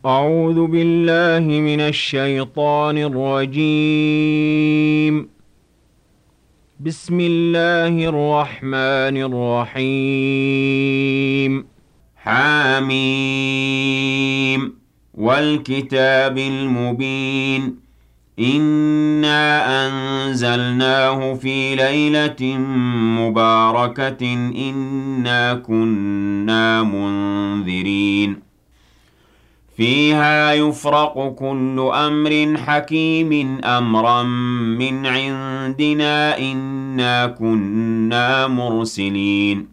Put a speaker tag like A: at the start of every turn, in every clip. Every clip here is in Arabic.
A: أعوذ بالله من الشيطان الرجيم. بسم الله الرحمن الرحيم. حاميم والكتاب المبين. إنا أنزلناه في ليلة مباركة إنا كنا منذرين فيها يفرق كل أمر حكيم أمرا من عندنا إنا كنا مرسلين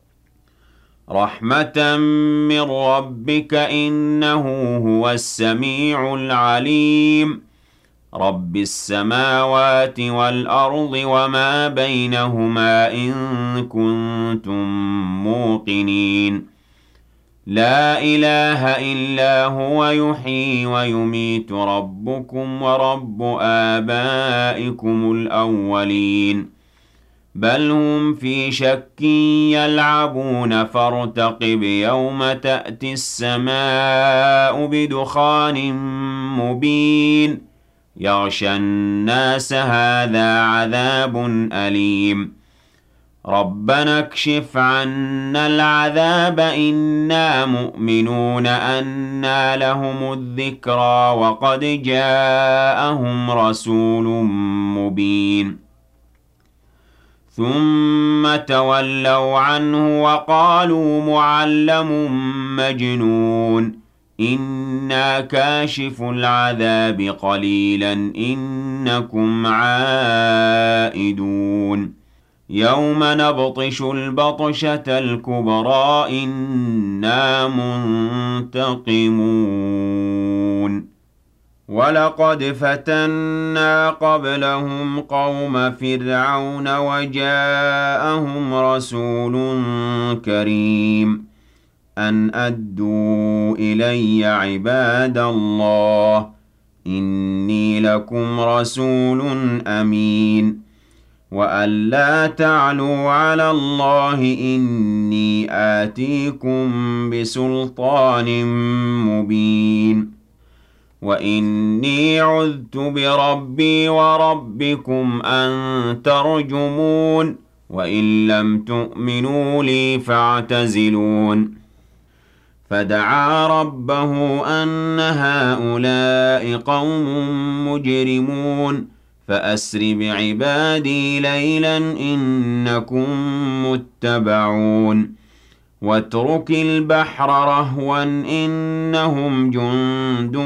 A: رحمة من ربك إنه هو السميع العليم رب السماوات والأرض وما بينهما إن كنتم موقنين لا إله إلا هو يحيي ويميت ربكم ورب آبائكم الأولين بل هم في شك يلعبون فارتقب يوم تأتي السماء بدخان مبين يغشى الناس هذا عذاب أليم ربنا اكشف عنا العذاب إنا مؤمنون أنى لهم الذكرى وقد جاءهم رسول مبين ثم تولوا عنه وقالوا معلم مجنون إنا كاشف العذاب قليلا إنكم عائدون يوم نبطش البطشة الكبرى إنا منتقمون ولقد فتنا قبلهم قوم فرعون وجاءهم رسول كريم أن أدوا إلي عباد الله إني لكم رسول أمين وأن لا تعلوا على الله إني آتيكم بسلطان مبين وإني عذت بربي وربكم أن ترجمون وإن لم تؤمنوا لي فاعتزلون فدعا ربه أن هؤلاء قوم مجرمون فأسر بعبادي ليلا إنكم متبعون واترك البحر رهوا إنهم جند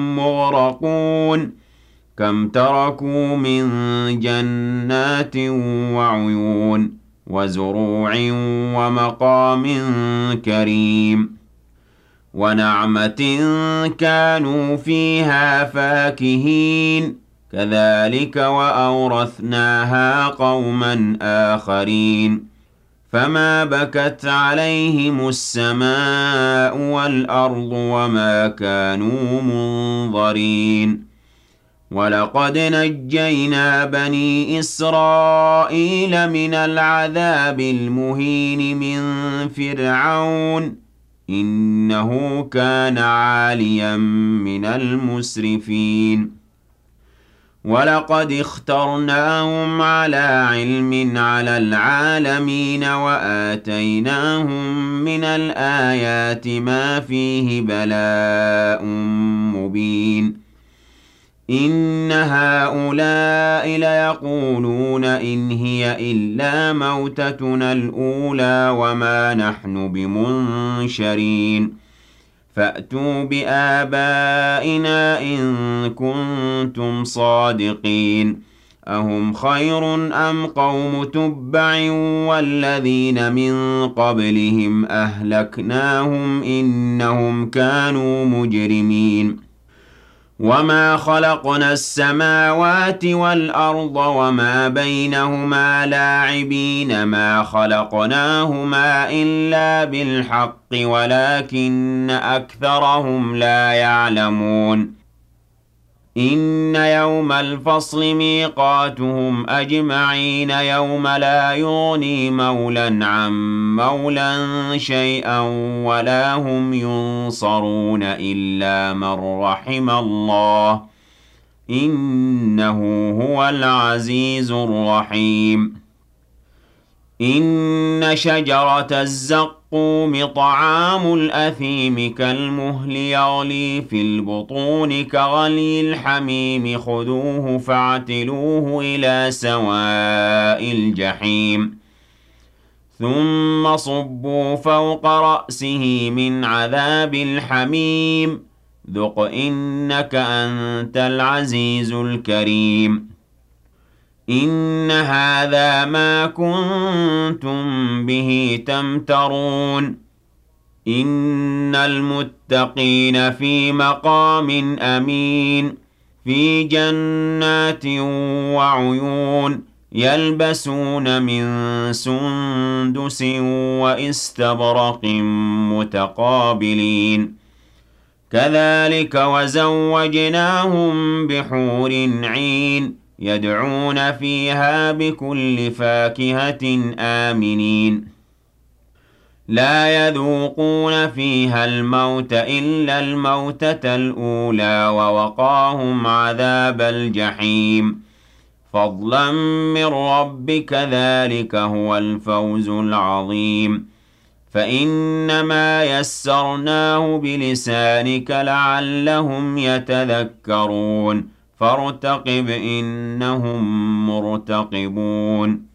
A: مغرقون كم تركوا من جنات وعيون وزروع ومقام كريم ونعمة كانوا فيها فاكهين كذلك وأورثناها قوما آخرين فما بكت عليهم السماء والأرض وما كانوا منظرين ولقد نجينا بني إسرائيل من العذاب المهين من فرعون إنه كان عاليا من المسرفين ولقد اخترناهم على علم على العالمين وآتيناهم من الآيات ما فيه بلاء مبين إن هؤلاء ليقولون إن هي إلا موتتنا الأولى وما نحن بمنشرين فأتوا بآبائنا إن كنتم صادقين أهم خير أم قوم تبع والذين من قبلهم أهلكناهم إنهم كانوا مجرمين وما خلقنا السماوات والأرض وما بينهما لاعبين ما خلقناهما إلا بالحق ولكن أكثرهم لا يعلمون إن يوم الفصل ميقاتهم أجمعين يوم لا يغني مولى عن مولى شيئا ولا هم ينصرون إلا من رحم الله إنه هو العزيز الرحيم إن شجرة الزقوم طعام الأثيم كالمهل يغلي في البطون كغلي الحميم خذوه فاعتلوه إلى سواء الجحيم ثم صبوا فوق رأسه من عذاب الحميم ذق إنك أنت العزيز الكريم إن هذا ما كنتم به تمترون إن المتقين في مقام أمين في جنات وعيون يلبسون من سندس وإستبرق متقابلين كذلك وزوجناهم بحور عين يدعون فيها بكل فاكهة آمنين لا يذوقون فيها الموت إلا الموتة الأولى ووقاهم عذاب الجحيم فضلا من ربك ذلك هو الفوز العظيم فإنما يسرناه بلسانك لعلهم يتذكرون فارتقب إنهم مرتقبون